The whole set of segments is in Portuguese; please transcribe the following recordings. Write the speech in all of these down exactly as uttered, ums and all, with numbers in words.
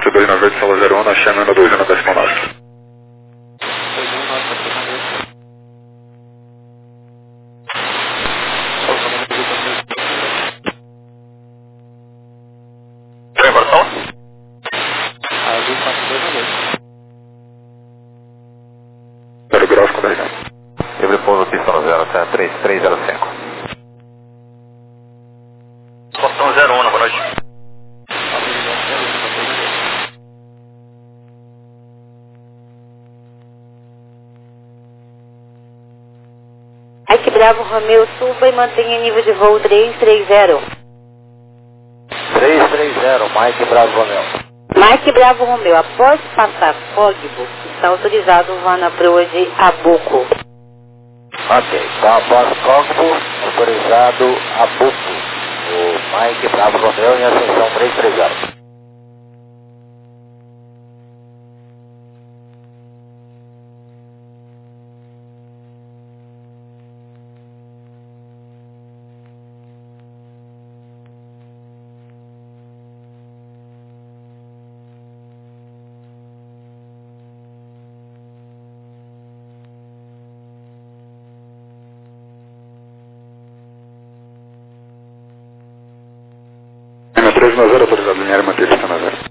oito dois nove oito, sala zero um, na chama um dois um décimo nove. Zero gráfico da região. Livre pouso pistão zero três três zero cinco. Portão zero um, boa noite. Mike Bravo Romeo, suba e mantenha nível de voo três três zero. três três zero, Mike Bravo Romeo. Mike Bravo Romeo, após passar Código, está autorizado o voo na proa de Abuco. Ok, então após Código, autorizado Abuco. O Mike Bravo Romeo em ascensão três três zero. Lima três nove zero, autorizado linear, manter pista na zero.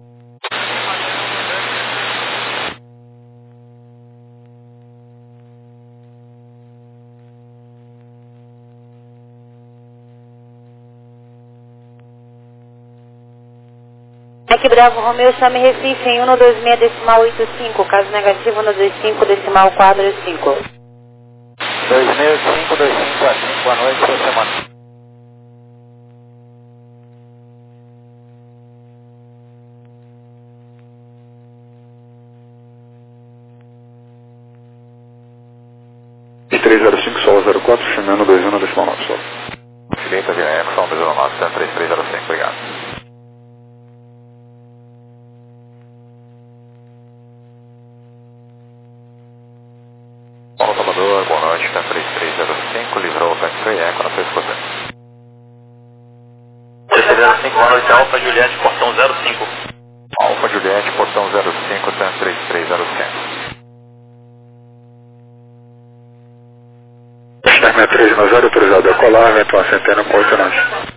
Mike Bravo Romeo, chame Recife em um dois seis decimal oito cinco, caso negativo no dois cinco decimal quatro cinco. dois seis cinco dois cinco a cinco, boa noite, boa semana. três zero cinco, solo zero quatro, chama um dois um decimal nove, solo. Direita via Epson, dois zero nove, três três zero cinco, obrigado. Paulo Salvador, boa noite, três três zero cinco, livrou o taxi Eco na sua escuta. três três zero cinco, boa noite, Alfa Juliette, portão zero cinco. Alfa Juliette, portão zero cinco, três três zero cinco. Chama três nove zero, autorizado a colar, vento a centena com oito nove.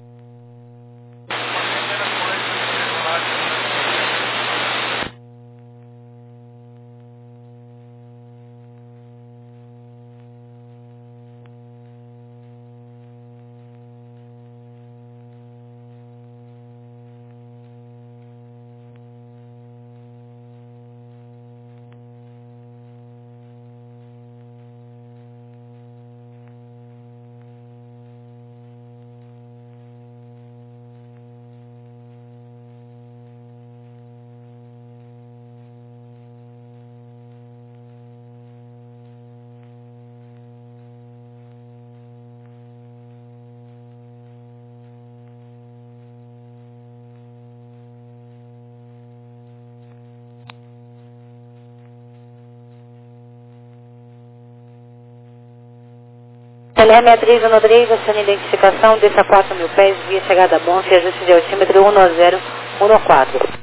L R seis três um três, acione identificação, desça quatro mil pés, via chegada a Bonfim, ajuste de altímetro um zero um quatro.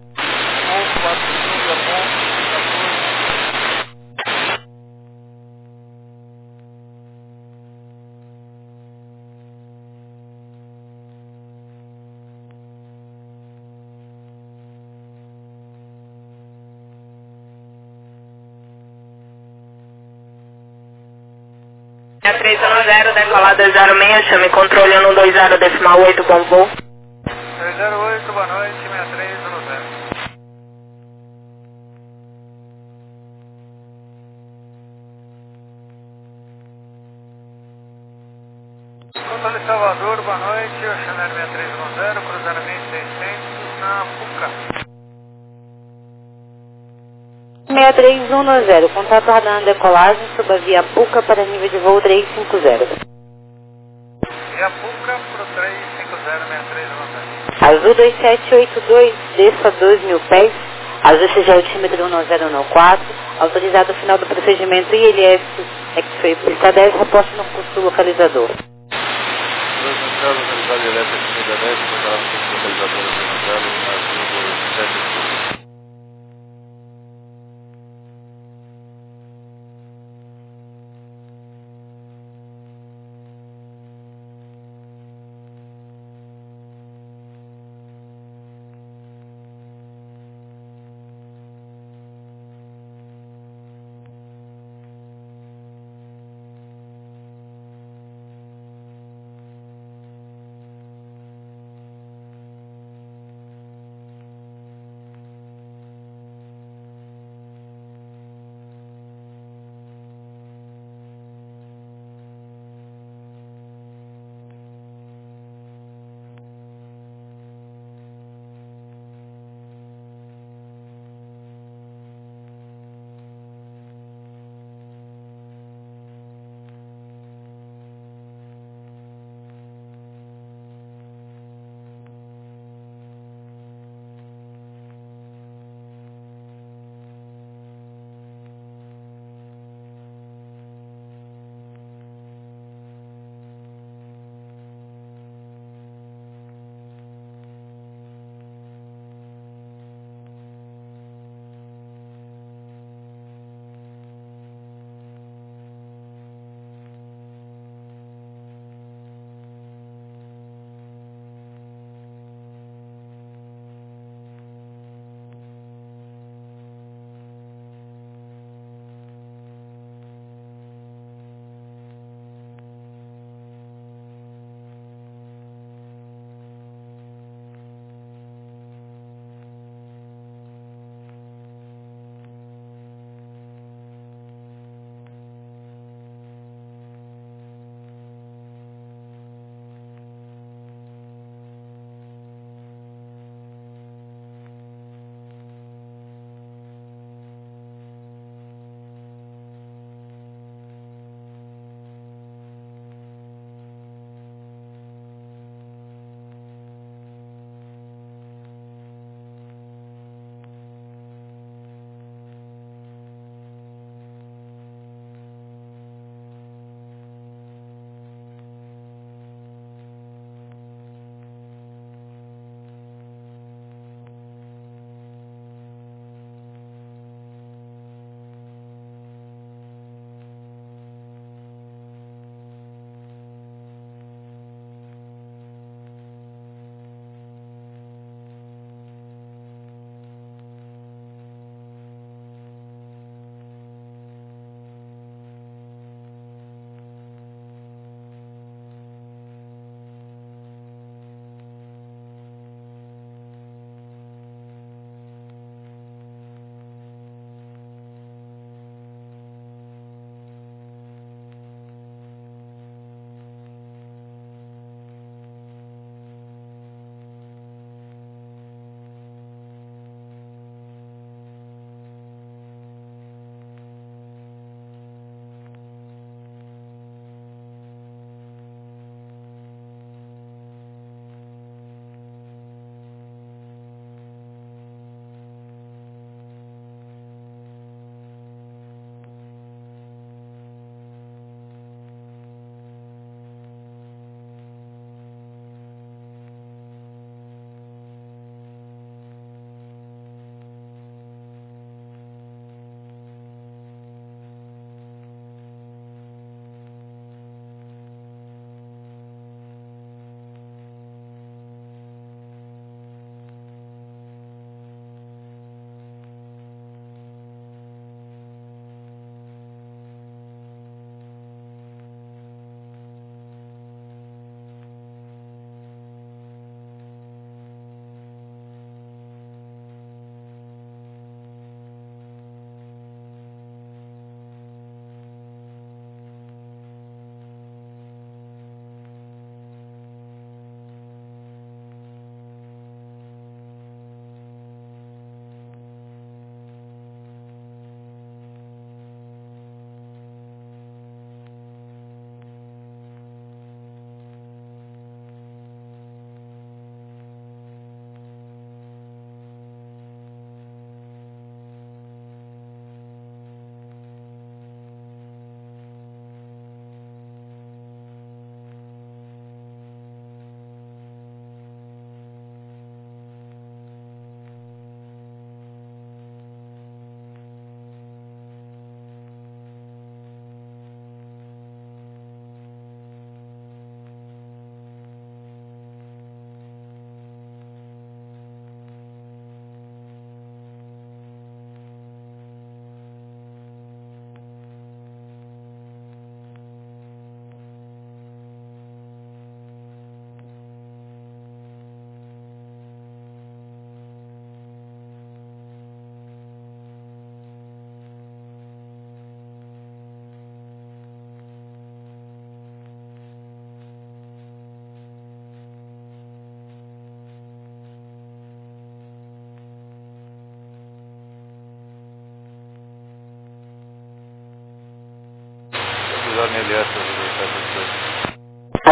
três um zero, decolada zero seis, chame controle um dois zero decimal oito, bom voo. três zero oito, boa noite, seis três um zero. Controle Salvador, boa noite, Oceanário seis três um zero, cruzamento seiscentos na Puca. seis três um zero, contato radar na decolagem, suba via Puca para nível de voo três cinco zero. Via Puca pro três cinco zero, seis três um zero. Azul dois sete oito dois, desça dois mil pés, ajuste de altímetro um zero um quatro, autorizado o final do procedimento I L S, X-Ray pista dez, reposte no curso localizador. dois mil localizado elétrica, comida dez, localizador, localizador, azul dois sete oito dois.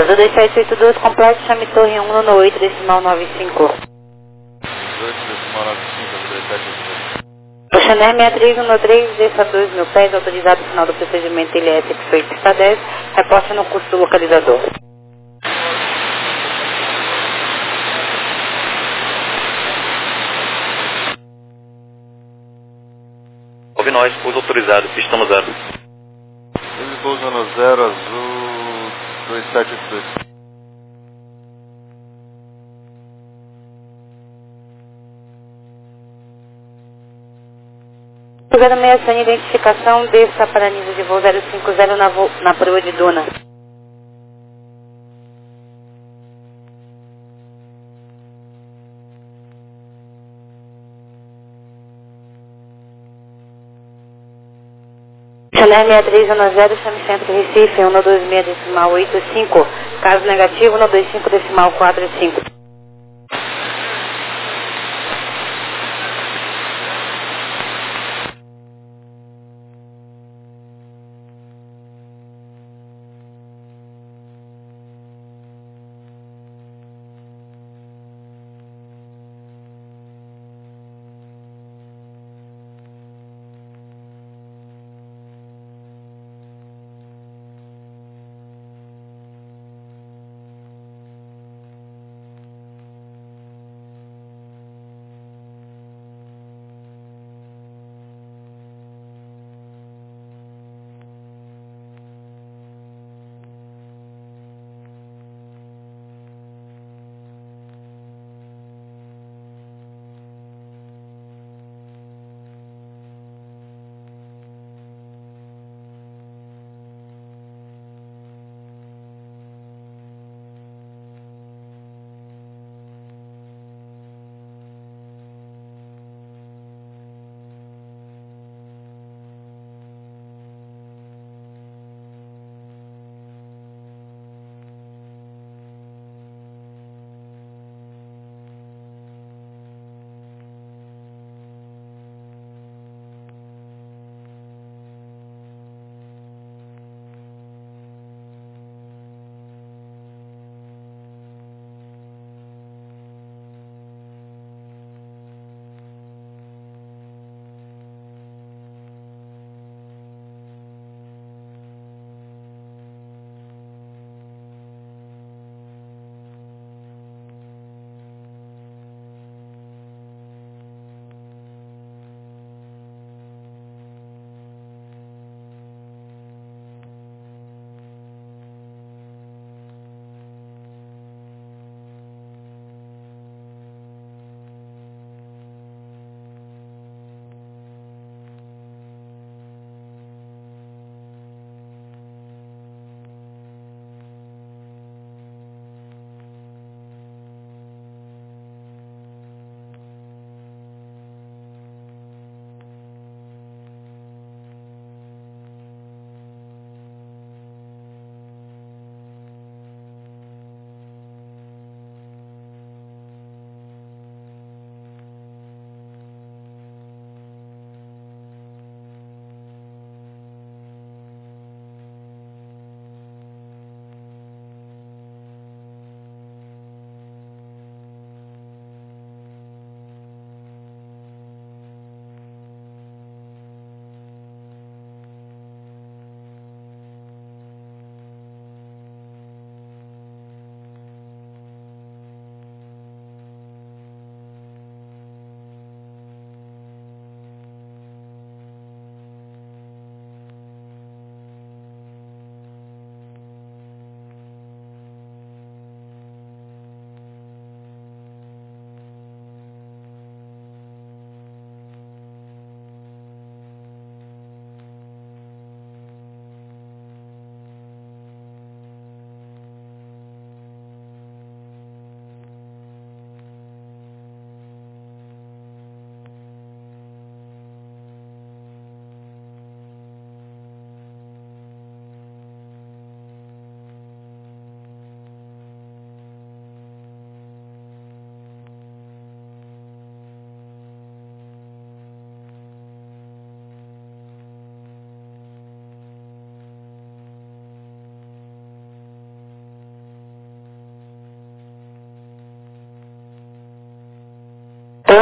Azul dois sete oito dois completo, chame torre um no oito decimal nove cinco. oito decimal nove cinco, Azul dois sete oito dois. Chanel sessenta e três um três, desça dois mil pés, autorizado o final do procedimento L S que foi pista dez, reposta no curso do localizador. Ouve nós, pouso autorizado, pista no zero. Ele pousa no zero, Azul dois sete oito dois. Zero seis sem identificação, desça para nível de voo zero cinco zero na, vo na proa de Duna. Chanel sessenta e três um zero, chame centro Recife, um dois seis decimal oito cinco, caso negativo, um dois cinco decimal quatro cinco.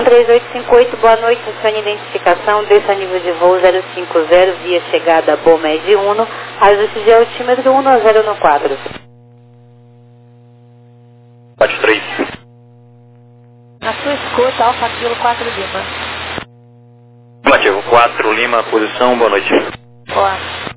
um três oito cinco oito, boa noite, adicione identificação, desça nível de voo zero cinco zero, via chegada Bomed Uno, ajuste de altímetro um zero um quatro. quatro três. Na sua escuta, Alfa Kilo quatro Lima. Ativo quatro Lima, posição, boa noite. Boa.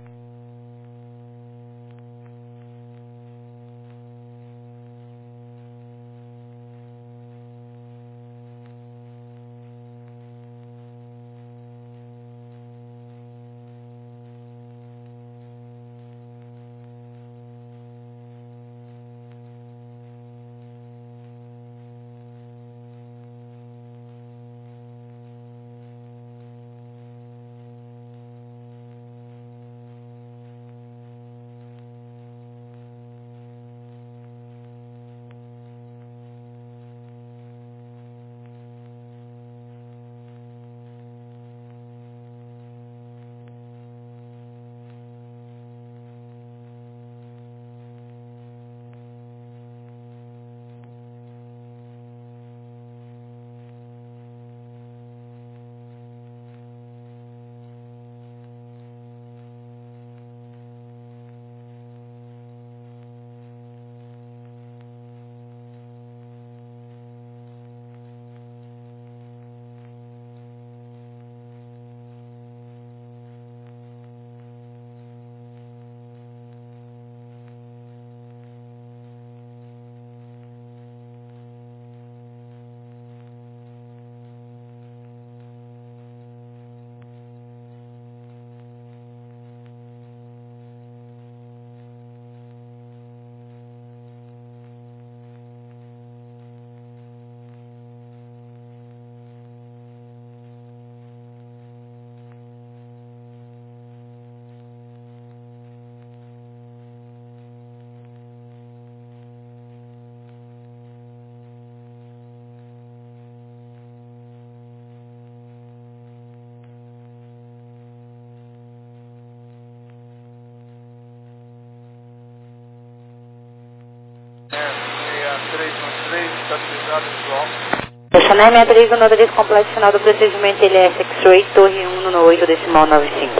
três um três, estabilizado visual. Chanel seis três um três, completo final do procedimento L S X-Ray, torre um no oito decimal nove cinco.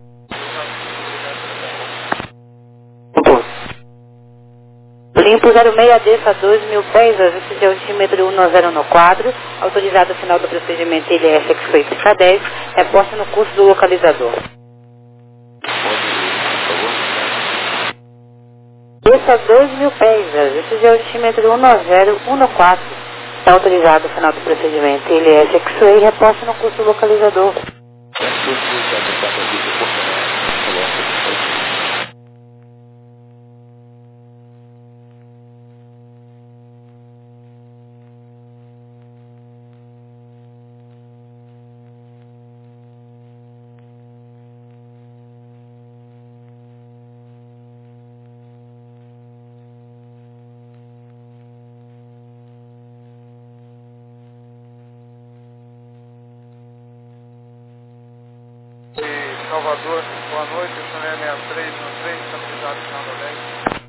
Limpo zero seis, desça dois mil pés, ajuste de altímetro um zero um quatro, autorizado final do procedimento L S X-Ray pista dez, reposta no curso do localizador. Desça dois mil pés, ajuste de altímetro um zero um quatro, está autorizado final do procedimento L S X-Ray, reposta no curso do localizador. Salvador, boa noite, Chanel seis três um três, estabilizado final da dez.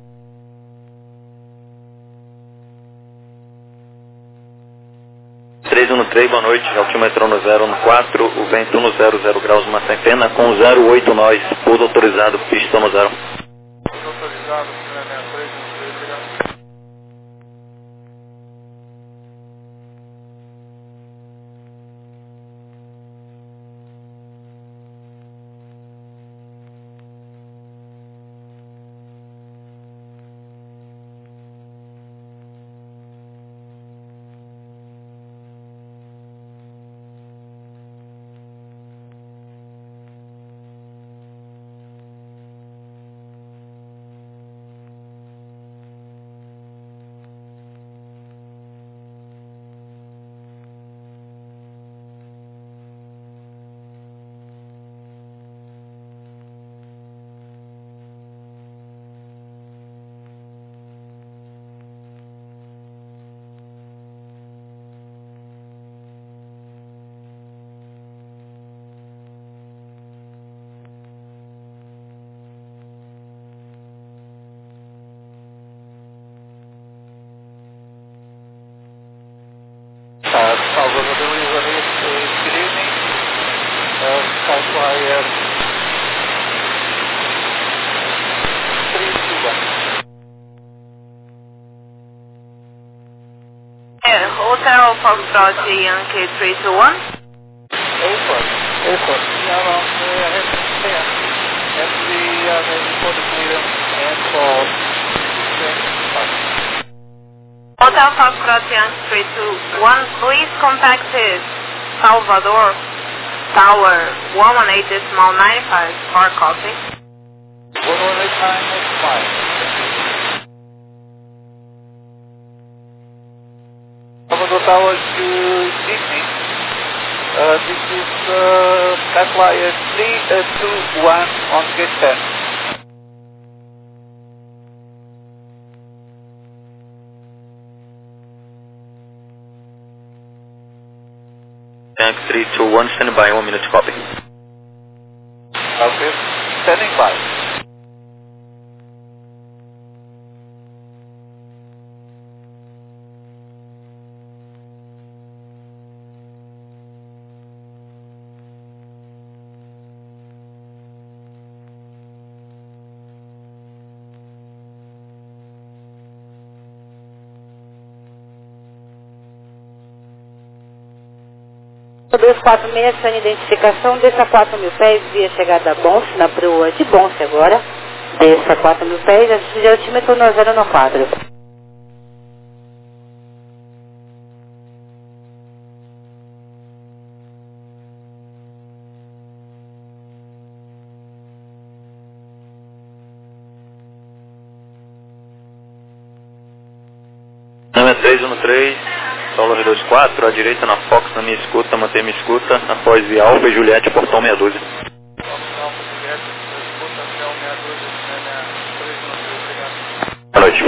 três um três, boa noite, altímetro um zero um quatro, o vento um zero zero graus, uma centena com zero oito nós, pouso autorizado, pista no zero. Pouso autorizado, Chanel seis três um três, obrigado. Hotel Foxtrot Yankee three two one. Airport. Airport. We are on uh, heading ten. And we are ready for the clearance and for Hotel Foxtrot Yankee three two one, please contact Salvador Tower one one eight decimal nine five for copy. one one eight nine five. Salvador Tower to Sydney. Uh, this is uh, Catflyer three two one on gate ten. Tank three two one, standing by, one minute, copy. Okay, standing by. dois quatro seis, sua identificação, desça quatro mil pés, via chegada a Bonse, na proa de Bonse agora. Desça quatro mil pés, ajuste de altímetro no zero no quadro. Nome três um três, Solo dois quatro, à direita na Fox, na minha escuta, manter minha escuta, após Via Alfa e Juliette, portão meia dúzia. Boa noite.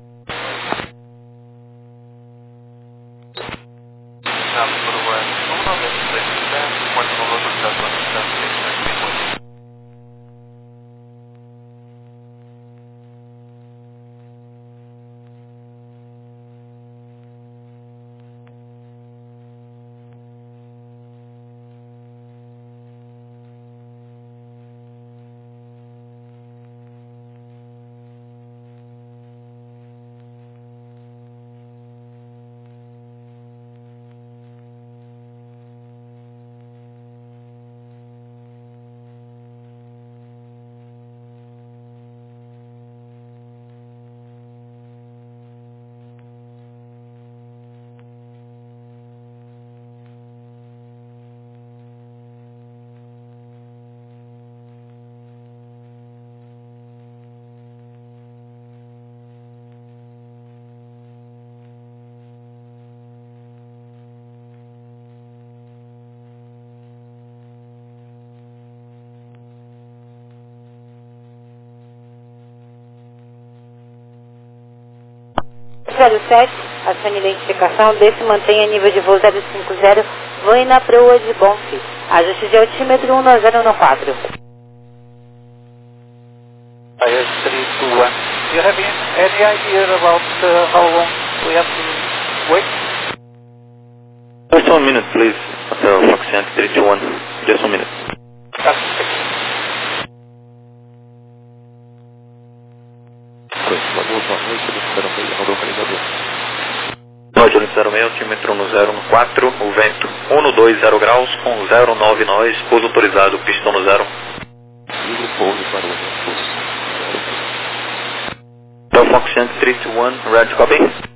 zero sete, a sua identificação, desse mantenha nível de voo zero cinco zero, voe na proa de Bonse. Ajuste de altímetro um zero no quadro. Fire three two one. Do you have any idea about uh, how long we have to wait? Just one minute, please. Hotel Fox Yankee three two one. Just one minute. Noite, zero seis, altímetro no zero no quatro, o vento um dois zero graus com zero nove nós, pouso autorizado, pistão no zero. Livre pouso para o vento. Hotel Fox Yankee three two one, red copy.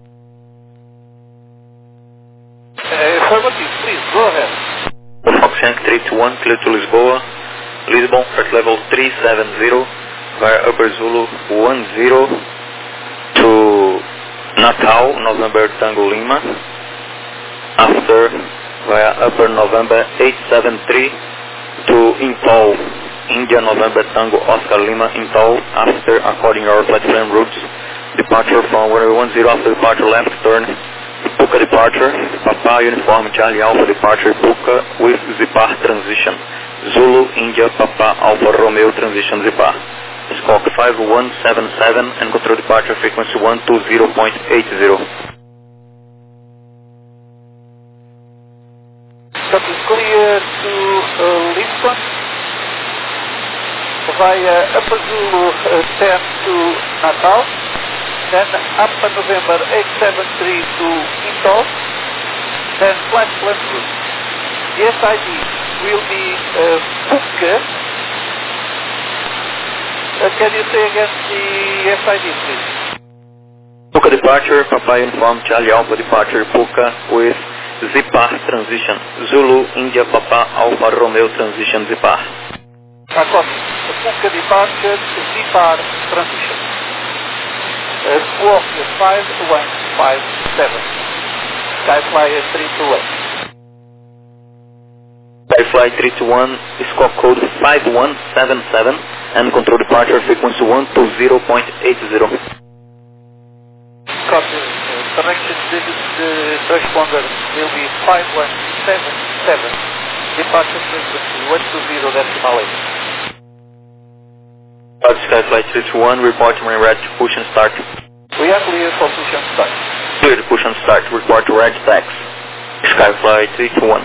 Affirmative, please, go ahead. Hotel Fox Yankee three two one, clear to Lisboa, Lisbon, first level three seven zero, via Upper Zulu one zero to Natal, November Tango Lima, after via Upper November eight seven three to Impal, India November Tango Oscar Lima, Impal, after according our platform routes, departure from one zero after departure left turn, Puka departure, Papa Uniform Charlie Alpha departure Puka with Zipar transition, Zulu India Papa Alpha Romeo transition Zipar. Squawk five one seven seven and control departure frequency one two zero point eight zero. That is clear to uh, Lisbon via Upper Zulu uh, ten to Natal, then Upper November eight seven three to Impal, then flat plus root. The S I D will be uh, Puka. Uh, can you say again the S I D, please? Puka departure, Papa Uniform Charlie Alpha departure, Puka with Zipar transition. Zulu India Papa Alpha Romeo transition Zipar. I copy. Puka departure, Zipar transition. Uh, Squawk five one five seven. Skyflyer three two one. Skyfly three two one, squawk code five one seven seven and control departure frequency one two zero point eight zero. Copy. Uh, correction digit uh, transponder will be five one seven seven. Departure frequency one two zero decimal eight. Skyfly three two one, report to red to push and start. We are clear for push and start. Clear to push and start, report to red tax. Skyfly three two one.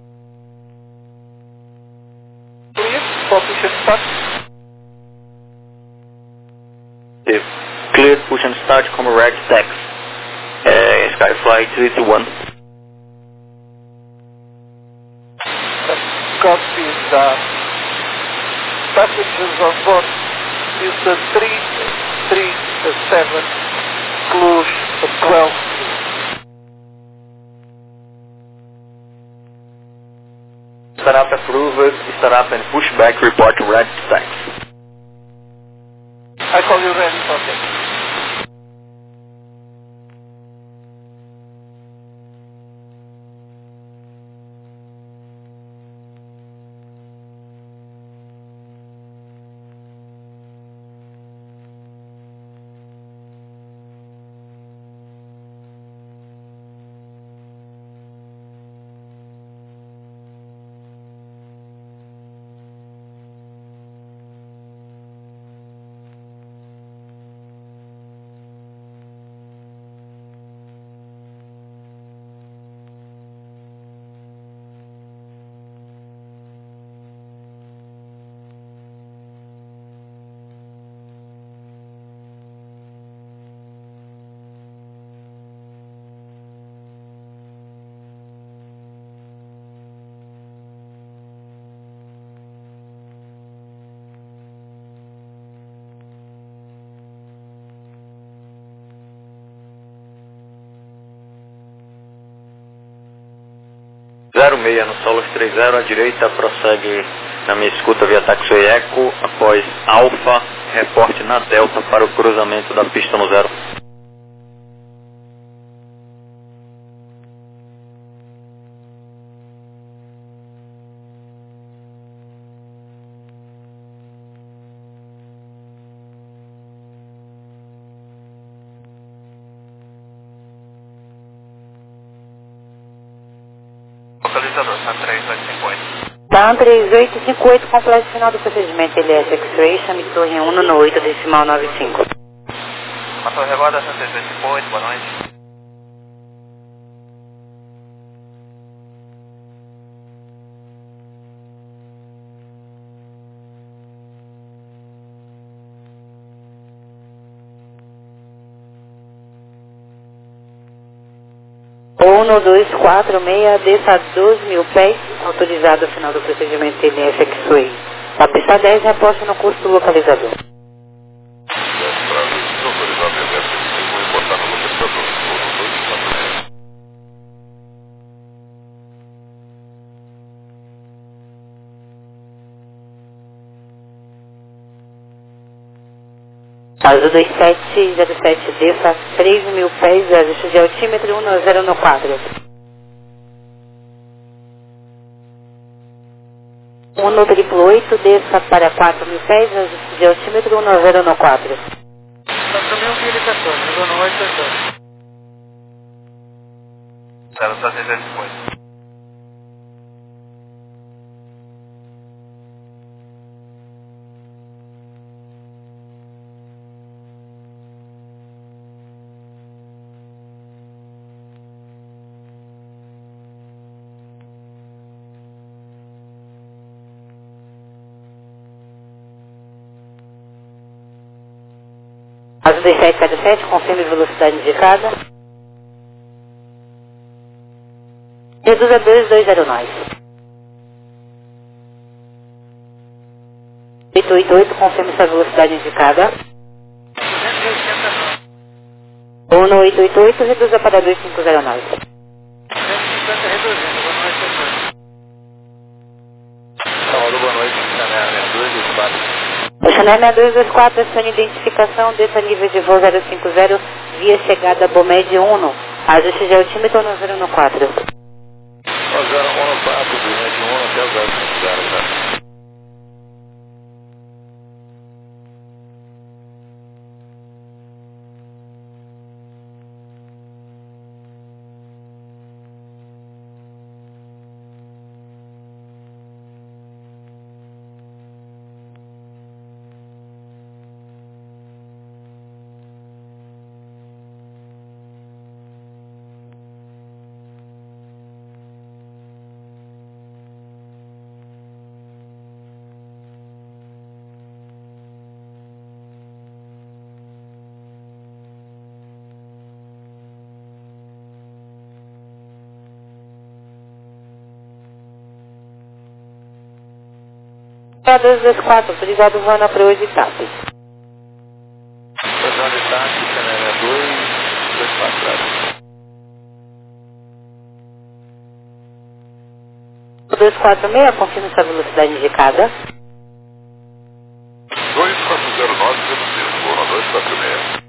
Clear for push and start. If clear push and start, come red tax. Uh, Skyfly three two one. Copy the passengers on board is the three three seven Cluj twelve. Startup approved, startup and pushback, report to red tax. I call you ready for this. zero seis no Solos três zero, à direita, prossegue na minha escuta via Taxway Echo, após Alfa, reporte na Delta para o cruzamento da pista no zero. Localizador, Sam três oito cinco oito. TAM três oito cinco oito, completo final do procedimento L S X-Ray, chame torre um no oito decimal nove cinco. Matou Reborda, Sam três oito cinco oito, boa noite. um dois quatro seis, desça doze mil pés, autorizado ao final do procedimento L S X-Ray. A pista dez, reposta no curso do localizador. Azul dois sete zero sete, desça três mil pés, ajuste de altímetro um zero no quadro. um triplo oito, desça para quatro mil pés, ajuste de altímetro um zero no quadro. Também um filho quatorze, zona oito quatorze. zero sete zero cinco oito. Azul dois sete zero sete, confirme velocidade indicada. Reduza dois dois zero nove. oito oito oito, confirme sua velocidade indicada. um no oito oito oito, reduza para dois cinco zero nove. Salvador, boa noite, Chanel seis dois dois quatro. O Chanel seis dois dois quatro, acione identificação, desça nível de voo zero cinco zero, via chegada Bomed Uno. Ajuste de altímetro no zero um quatro. zero um quatro, Bomed Uno até o zero cinco zero, tá? dois dois quatro, autorizado voando para hoje, TAP. Padrão de táxi, Chanel dois dois quatro. dois quatro seis, confirme sua velocidade indicada. dois quatro zero nove, Lisboa, dois quatro seis.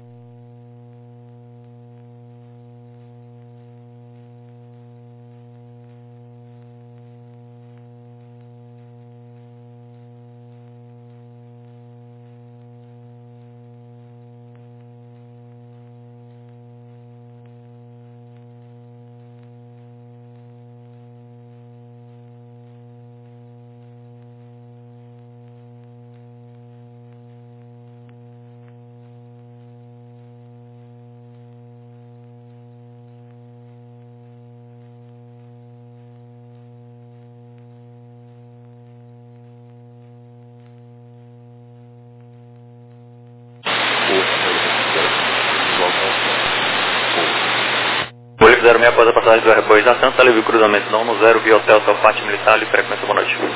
Bolívar zero seis após a passagem do Airbus da Santa, leve o cruzamento da um no zero via Hotel Salfate Militar e frequência boa noite.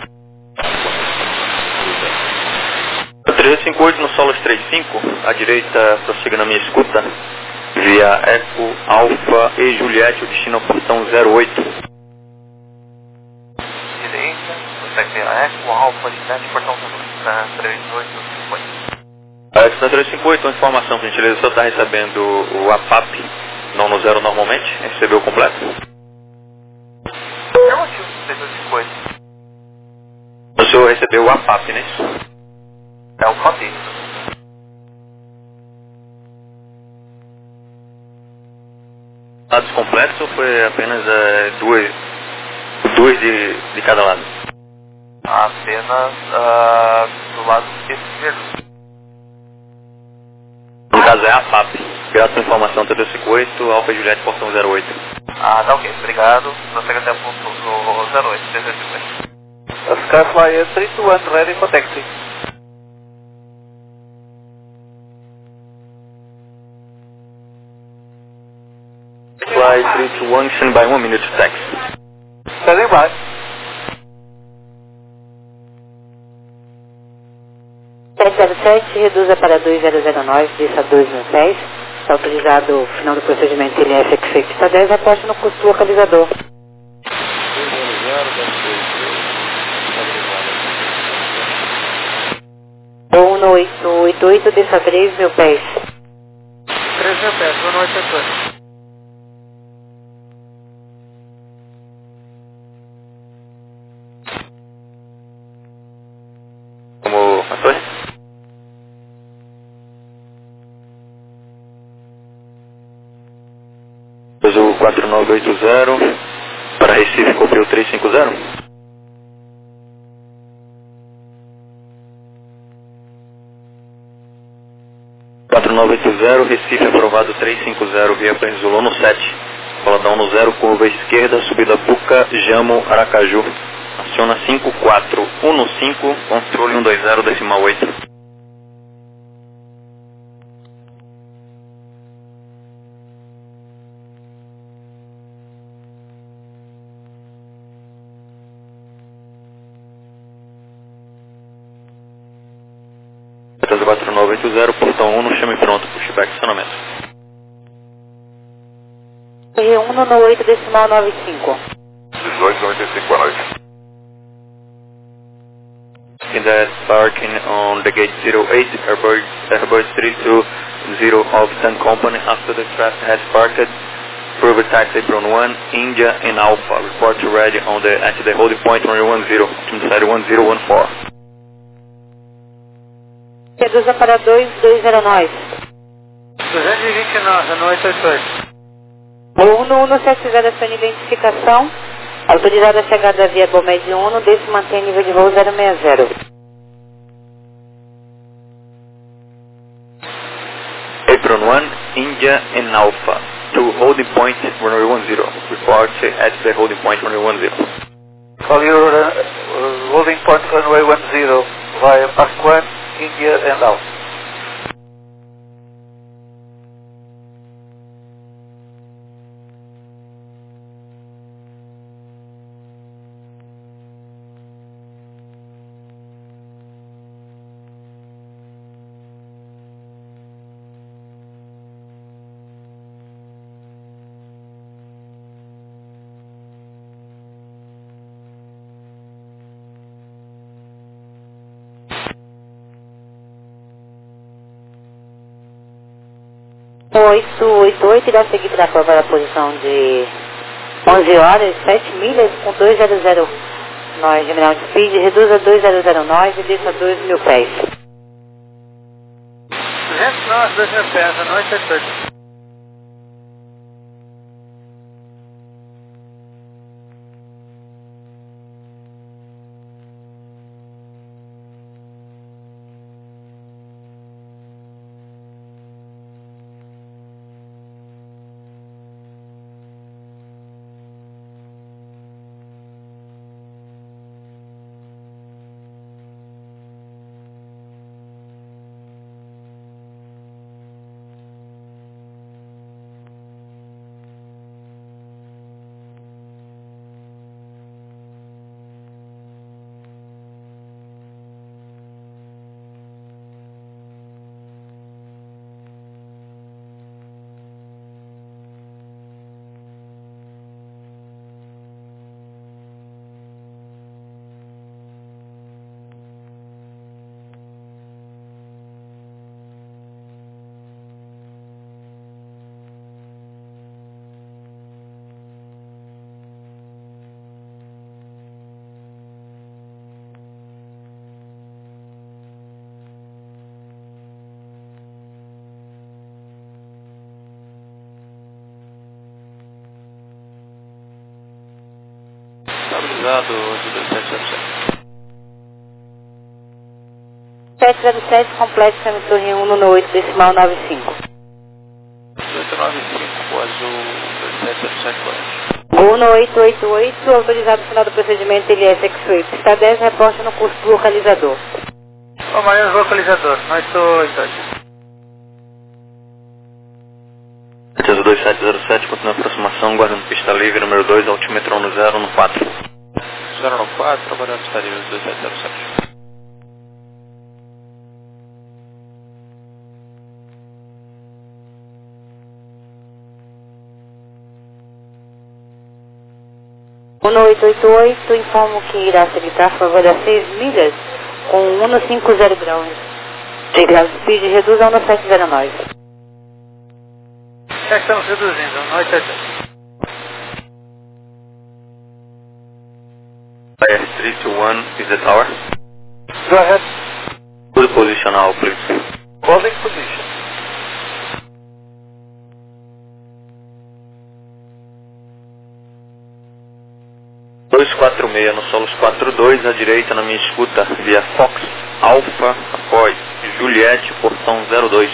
trezentos e cinquenta e oito no Solos trinta e cinco, à direita prossiga na minha escuta, via Eco, Alfa e Juliette, o destino ao portão zero oito. Direita, prossegue a Eco, Alfa, Juliette, portão três oito cinquenta. A trezentos e cinquenta e oito, uma informação, por gentileza, o senhor está recebendo o A P A P, não no zero normalmente, recebeu o completo? É o motivo do trezentos e cinquenta. O senhor recebeu o A P A P, não é isso? É o papel. Dados completos ou foi apenas é, duas, duas de, de cada lado? Apenas uh, do lado esquerdo. No caso é a P A P. Graças à informação trezentos e cinquenta e oito, Alfa Juliette, portão zero oito. Ah, tá ok, obrigado. Prossegue até o ponto zero oito, trezentos e cinquenta. Skyflyer trinta e um, ready for taxi. Fly trinta e um, stand by one minute taxi. Standing by. sete zero sete, reduza para dois zero zero nove, desça dois mil pés. Está autorizado o final do procedimento L F X Safety está dez, reporte no custo localizador. um no oito oito oito, desça três mil pés. três mil pés, boa noite a todos. Como foi? O quatro nove oito zero para Recife, copiou trezentos e cinquenta. quatro nove oito zero, Recife aprovado trezentos e cinquenta via Pernambuco no sete. Coladão no zero, curva esquerda, subida Puca, Jamo, Aracaju. Aciona cinco quatro um cinco, controle cento e vinte, decimal oito. quatro nove oito zero, portão um, no chame pronto, pushback estacionamento. R um no oito decimal nove cinco. dezoito noventa e cinco, boa noite. In that parking on the gate zero eight, Airbus, Airbus three two zero of Sun Company, after the traffic has parked, private taxi from one, India and Alpha, report ready on the, at the holding point one one zero, inside one zero one four. Reduza para dois dois zero nove. duzentos e vinte e nove, no oito oito oito. O um no um sete zero sua identificação. Autorizada a chegada via Bomed um, desse mantém nível de voo zero seis zero. Apron one, India and Alpha, to holding point one one zero, report at the holding point one one zero. Call your uh, uh, holding point runway one zero via Park one, India and Alpha. oito oito oito, irá seguir para a para a posição de onze horas, sete milhas com dois zero zero nove, General Speed, reduza dois zero zero nove e desça dois mil pés. duzentos e nove, dois mil pés, no oito oito oito. Estabilizado de dois sete zero sete. sete zero sete, complexo Torre um no oito decimal nove cinco. oito nove cinco, azul dois sete zero sete, boa noite. um no oito oito oito, autorizado final do procedimento L S X-Ray. Está dez, reporte no curso do localizador. O maior localizador, oito oito oito. Cruzeiro dois sete zero sete, continua a aproximação, guardando pista livre, número dois, altimetro no zero no quatro. zero no quatro, trabalhando pista livre dois sete zero sete. um no oito oito oito, informo que irá seguir a favor das seis milhas com um no cinco zero graus. seis graus de speed, reduz a um no sete zero nove. Já estamos reduzindo, no oito oito oito. Fire three two one is the tower. Go ahead. Good position now, please. Holding position. dois quatro seis no Solos quatro dois, à direita na minha escuta, via Fox, Alpha, após Juliette, portão zero dois.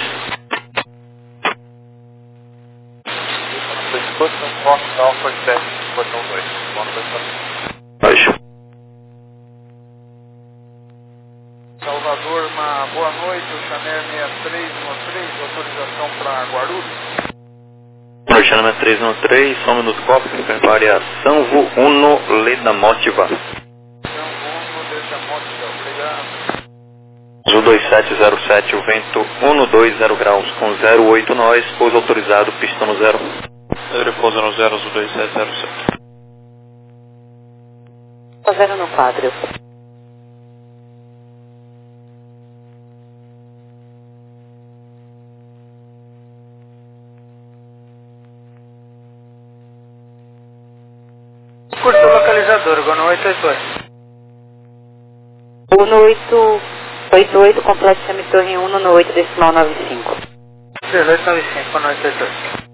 Escuta, Fox Alpha sete, portão dois. Hoje. Salvador, uma boa noite, o Chanel seis três um três, autorização para Guarulhos. Chama três um três, só um minuto copo, prepare a Sanvo Uno Leda Motiva. Sanvo Uno Leda Motiva, obrigado. Azul dois sete zero sete, o vento cento e vinte graus com zero oito nós, pouso autorizado, pista no zero. Repouso no zero, Azul dois sete zero sete. Zero no quadro. Curso localizador, Gono oito oito oito. um oito oito oito, completo semitorre um no oito decimal nove cinco. dezoito nove cinco, Gono oito oito oito.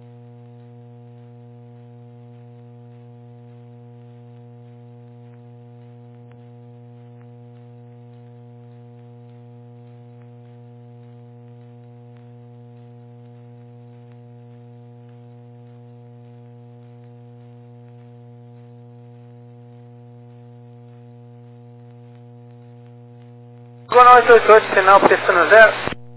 Gono oito oito oito, sinal, pista no zero.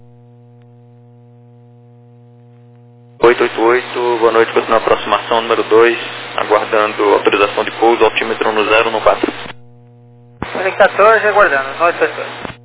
oito oito oito, boa noite, continua a aproximação número dois, aguardando autorização de pouso, altímetro no zero no quatro. quatorze, aguardando, oito oito oito.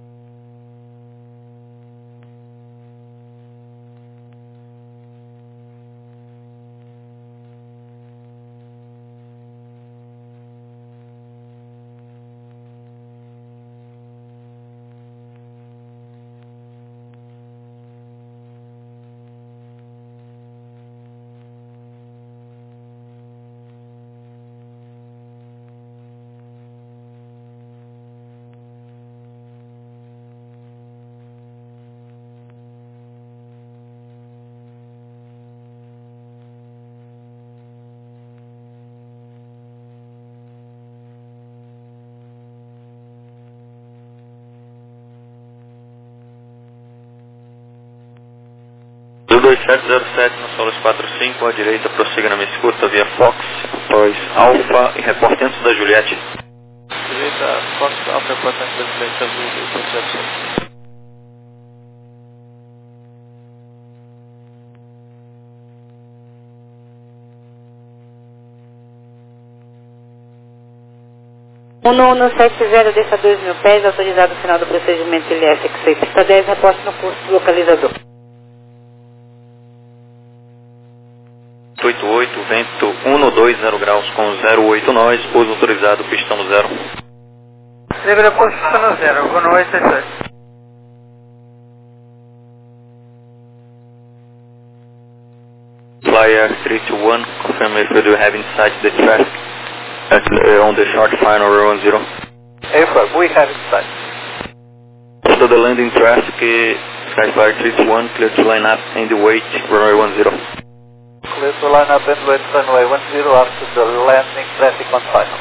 dois sete zero sete no Solos quatro cinco, à direita, prossiga na minha escuta via Fox, após Alfa e reporte antes da Juliette. Direita, Fox, Alfa, reporte antes da Juliette, Azul dois sete zero sete. um um sete zero, desça dois mil pés, autorizado o final do procedimento L S X seis, pista dez, reporte no curso do localizador. oito oito, vento cento e vinte graus com zero oito nós, pouso autorizado, pistão no zero. Livre posto, pista no zero, Gono oito oito oito. Flyer three two one, confirm if you do have inside the traffic at, uh, on the short final one zero. Affirm, we have inside. So the landing traffic, Skyflyer three two one, clear to line up and wait, runway one zero. Clear to line up and wait runway one zero after the landing traffic on final.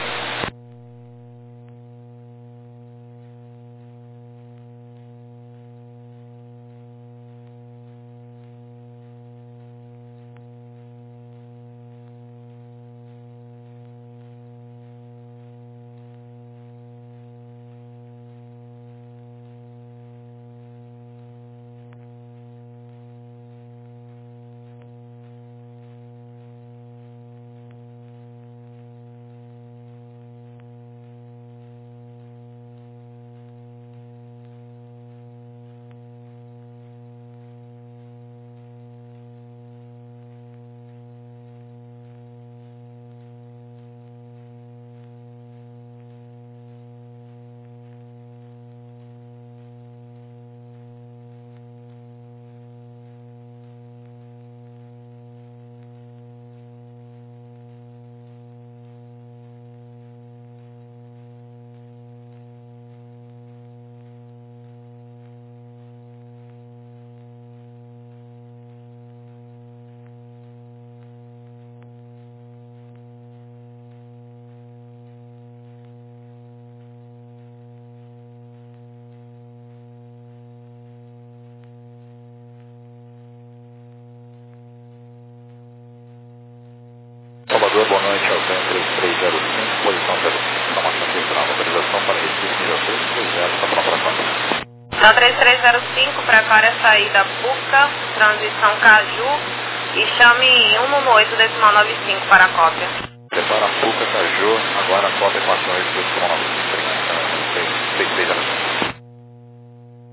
Salvador, boa noite, Alcan três três zero cinco, posição zero cinco, informação central, localização para Recife, nível seis três zero, está pronto para conta. Na três três zero cinco, prepare a saída Puca, transição Caju e chame um no oito decimal nove cinco para a cópia. Prepara a Puca, Caju, agora a cópia quatro oito decimal nove cinco, seis três zero cinco.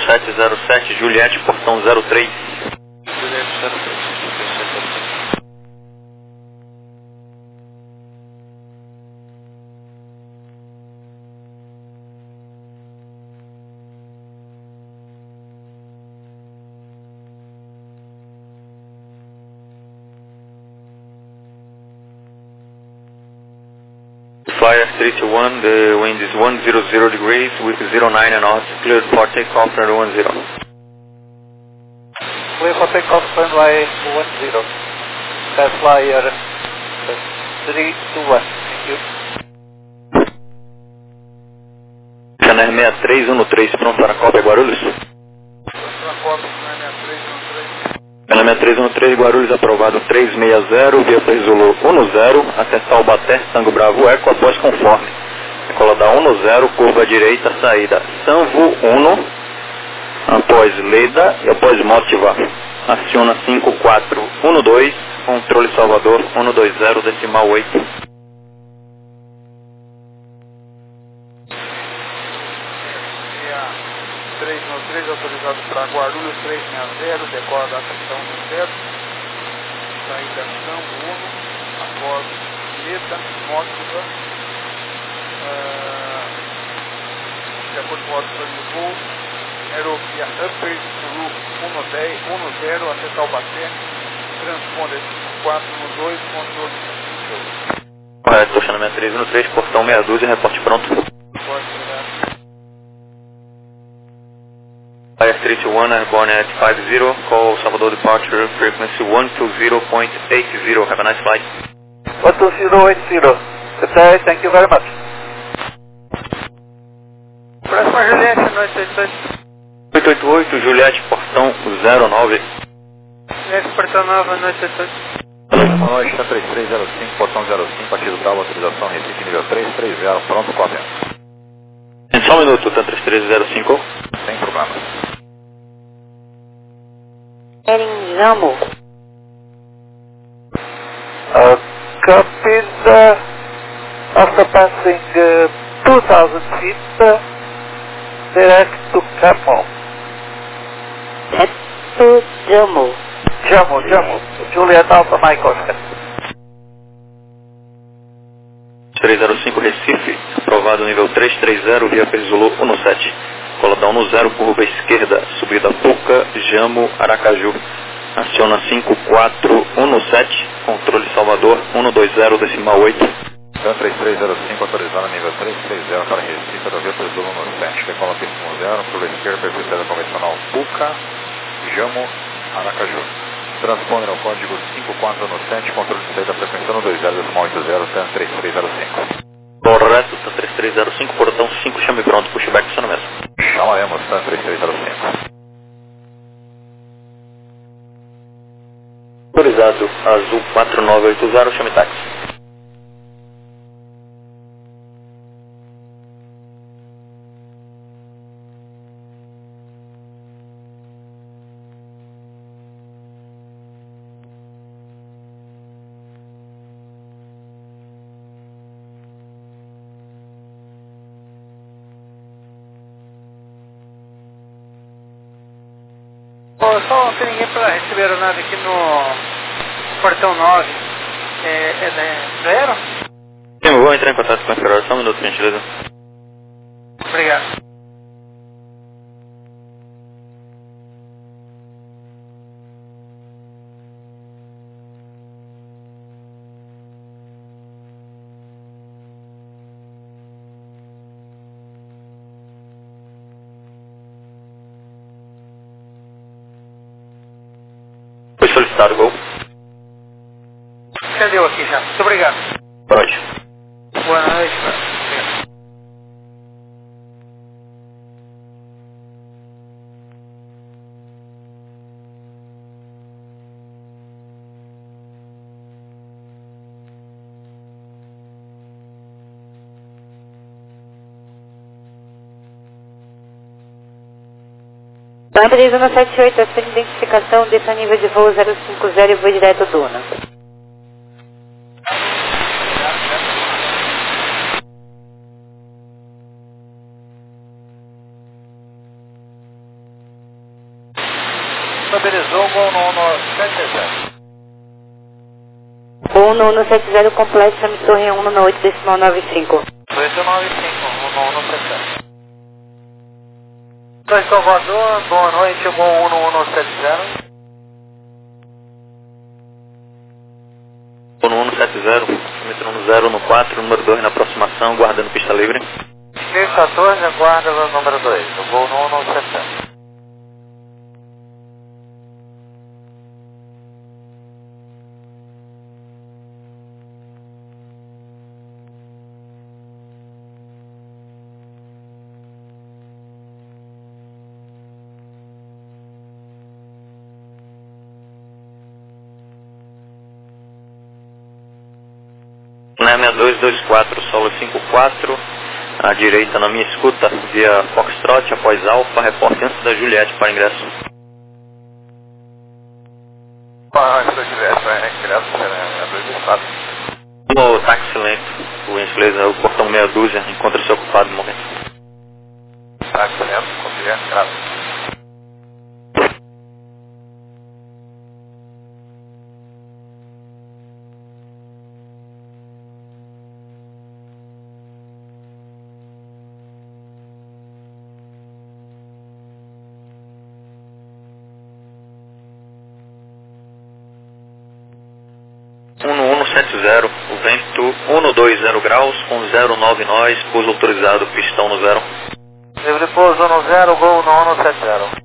sete zero sete, Juliette, portão zero três. Juliette zero três. Flyer three two one, the wind is one hundred degrees with zero nine knots, cleared for takeoff runway one zero. Clear for takeoff runway one zero. That's Flyer three two one. Thank you. Channel six três um três, pronto para cópia Guarulhos. Para cópia, Channel six três um três. Channel six três um três, Guarulhos aprovado três seis zero, via Zulu um zero, até Taubaté, Tango Bravo Eco, após conforme. Decola da um zero, curva direita, saída Sanvu um, após Leda e após Motiva. Aciona cinco quatro um dois, controle Salvador um dois zero, decimal oito. três um três, autorizado para Guarulhos três seis zero, decola da estação um zero, saída Sanvu um, após Leda, Motiva, uh, de acordo com o ordem de voo, aerovia Upper Zulu um zero até Taubaté, transponder cinco quatro um dois, controle vinte e oito. Correto, Channel six três um três, portão meia dúzia, reporte pronto. Pode virar. Flyer three two one, airborne at five zero, call Salvador departure, frequency one two zero point eight zero, have a nice flight. one two zero eight zero. Okay, thank you very much. Próxima Juliette, noite oito oito. oito oito oito, Juliette, portão zero nove. Juliette, portão nove, noite oito oito. Boa noite, T três três zero cinco, portão zero cinco, Partido Bravo, autorização Recife, nível três três zero, pronto, cópia. Só um minuto, T três três zero cinco. Sem problema. Erinjamo. Uh, copied, uh, after passing uh, two thousand feet, uh, direct to Camo. Reto Jamo. Jamo, Jamo. Juliet Alpha Mike Oscar. três zero cinco, Recife, aprovado nível três três zero, via Zulu um sete. Coladão no zero, curva esquerda, subida Puca, Jamo, Aracaju. Aciona cinco quatro um sete, controle Salvador um dois zero, decimal oito. T três três zero cinco, autorizado nível três três zero para Recife, aerovia Zulu um sete. Decola pista um zero, curva esquerda, perfil convencional Puca, Jamo, Aracaju. Transponder ao código cinco quatro um sete, controle de saída frequência um dois zero, decimal oito zero, T três três zero cinco. Correto, T três três zero cinco, portão cinco, chame pronto, pushback, estacionamento. Chamaremos T três três zero cinco. Autorizado, azul quatro nove oito zero, chame táxi. Oh, só não tem ninguém para receber a aeronave aqui no portão nove. É, é da, da Aero? Sim, eu vou entrar em contato com a Ferrari, só um minuto, gentileza. Obrigado. Foi solicitado, gol. Já deu aqui já. Muito obrigado. Boa noite. Boa noite. Obrigado. três um sete oito, essa identificação desse nível de voo zero cinco zero e voo direto Duna. um no um sete zero completo, chame torre um no oito decimal nove cinco. oito nove cinco, um no um sete zero. Oi, Salvador, boa noite, um no um sete zero. No um sete zero, chame no zero no quatro, número dois na aproximação, guardando pista livre. X quatorze, aguarda o número dois, eu vou no um sete zero. Na sessenta e dois vinte e quatro, solo cinco quatro, à direita na minha escuta, via Foxtrot, após Alfa, reporte antes da Juliette para ingresso. Ah, antes da Juliette para ingresso, é dois vinte e quatro. O táxi lento, o infeliz, o portão meia dúzia, encontra-se ocupado no momento. Táxi lento, confia, graças. um no um sete zero, o vento um no dois zero graus, com zero nove nós, pouso autorizado, pistão no zero. Livre pouso no zero, gol no um sete zero.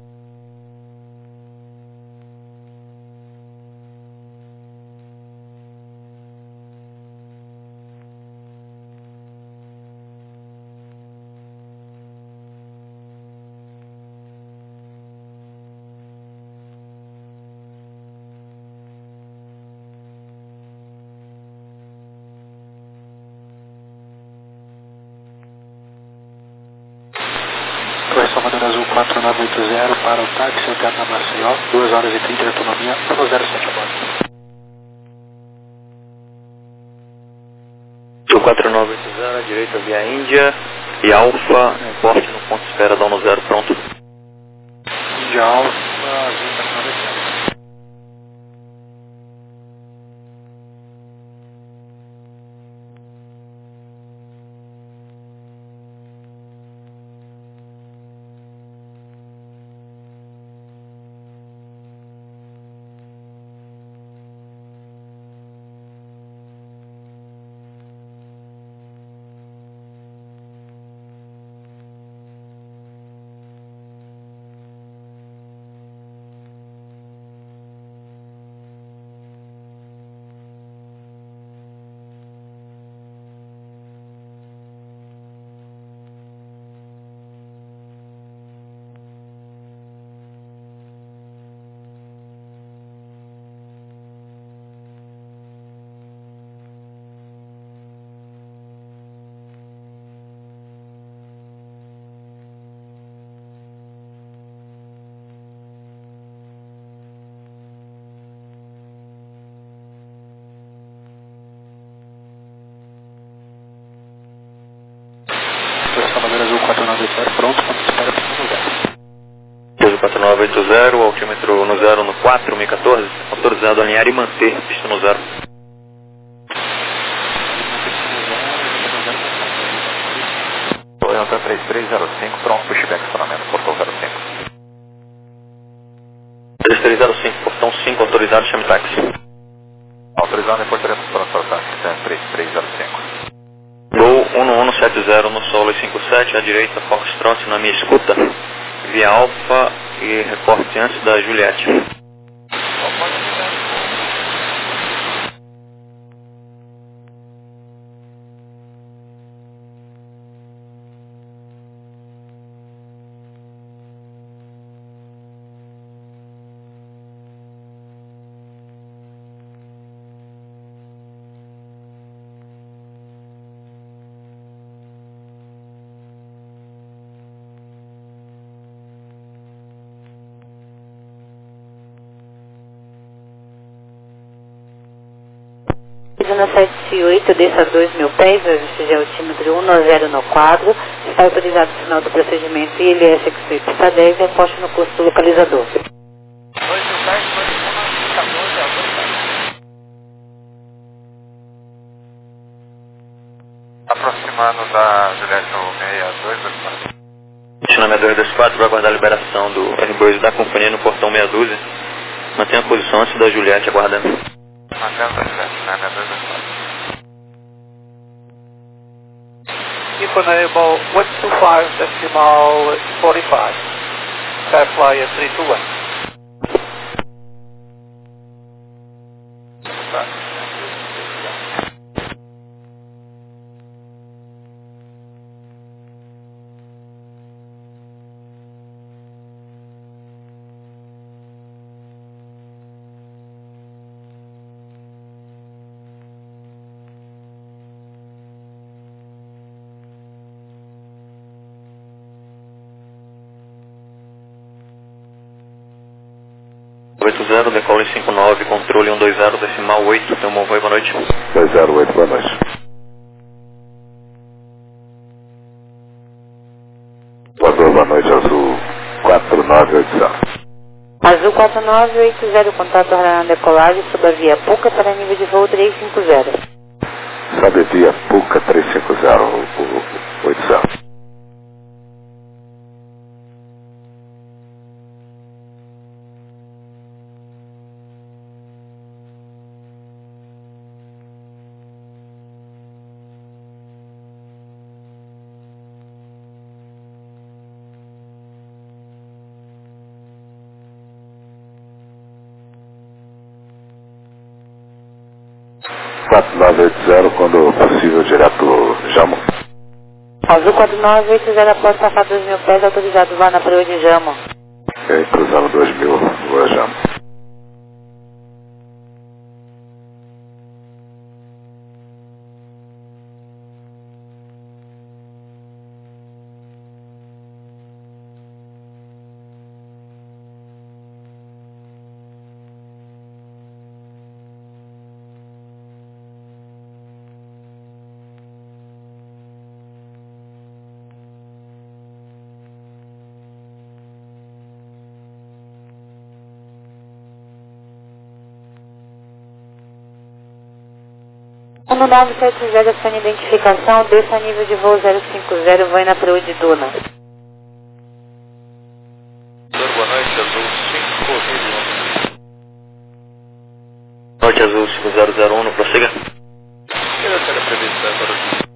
Salvador Azul quatro nove oito zero para o táxi Eterna Maceió, duas horas e trinta de autonomia, um zero sete a bordo. quatro nove oito zero, à direita via Índia e Alfa, reporte no ponto de espera da um zero, pronto. Índia Alfa, Azul quatro nove oito zero. Salvador Azul quatro nove oito zero, pronto, ponto de espera para o zero. quatro nove oito zero, altímetro no zero no quatro, mil e quatorze, autorizado a alinhar e manter, pista no zero. Toyota três três zero cinco, pronto, pushback, estacionamento, portão zero cinco. três três zero cinco, portão cinco, autorizado, chame táxi. Autorizado e portaria para o táxi, três três zero cinco. Gol um no um sete zero no solo cinco sete, à direita, Foxtrot na minha escuta, via Alfa e reporte antes da Juliette. No sete oito, desça dois mil pés, ajuste de altímetro um no zero no quadro, está autorizado o final do procedimento I L S X pista dez e aposte no custo do localizador. aproximando da Juliette seis dois dois quatro. Chama dois dois quatro, vai aguardar a liberação do Airbus da companhia no portão meia dúzia. Mantenha a posição antes da Juliette aguardando. Mantendo a Juliette, né, dois dois quatro. Enable one two five decimal forty-five. Sky Flyer three two one. oito zero, decole cinco nove, controle um dois zero, decimal oito, tem um bom voo, boa noite. dois zero oito, boa noite. Voador, boa noite, Azul quatro nove oito zero. Azul quatro nove oito zero, contato Orlando decolagem sobre a via Puca para nível de voo três cinco zero. Sobe via Puca três cinco zero, oito zero. quatro nove oito zero, quando possível, direto Jamo. Azul quatro nove oito zero, após passar dois mil pés, autorizado lá na proa de Jamo. Ok, cruzando dois mil, vou Jamo. um nove sete zero, sua identificação, desça a nível de voo zero cinco zero, vai na proa de Duna. Boa noite, Azul cinco mil. Noite Azul cinco zero zero um, prossiga. Quero ter a previsão para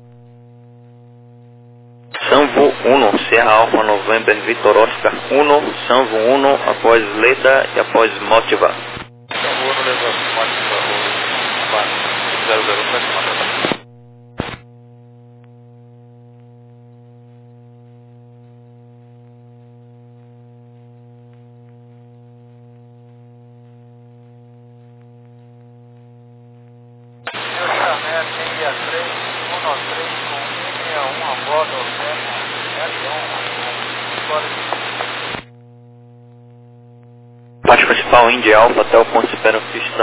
Sanvo um, Sierra Alpha November Vitor Oscar um, Sanvo um, após Leda e após Motiva. Então, o ano leva mais para o zero zero um, vai se matar. Eu chamei a seis três um três com um seis um a bordo ao certo, L um, fora de... Parte principal Indy Alpha até o ponto de espera pista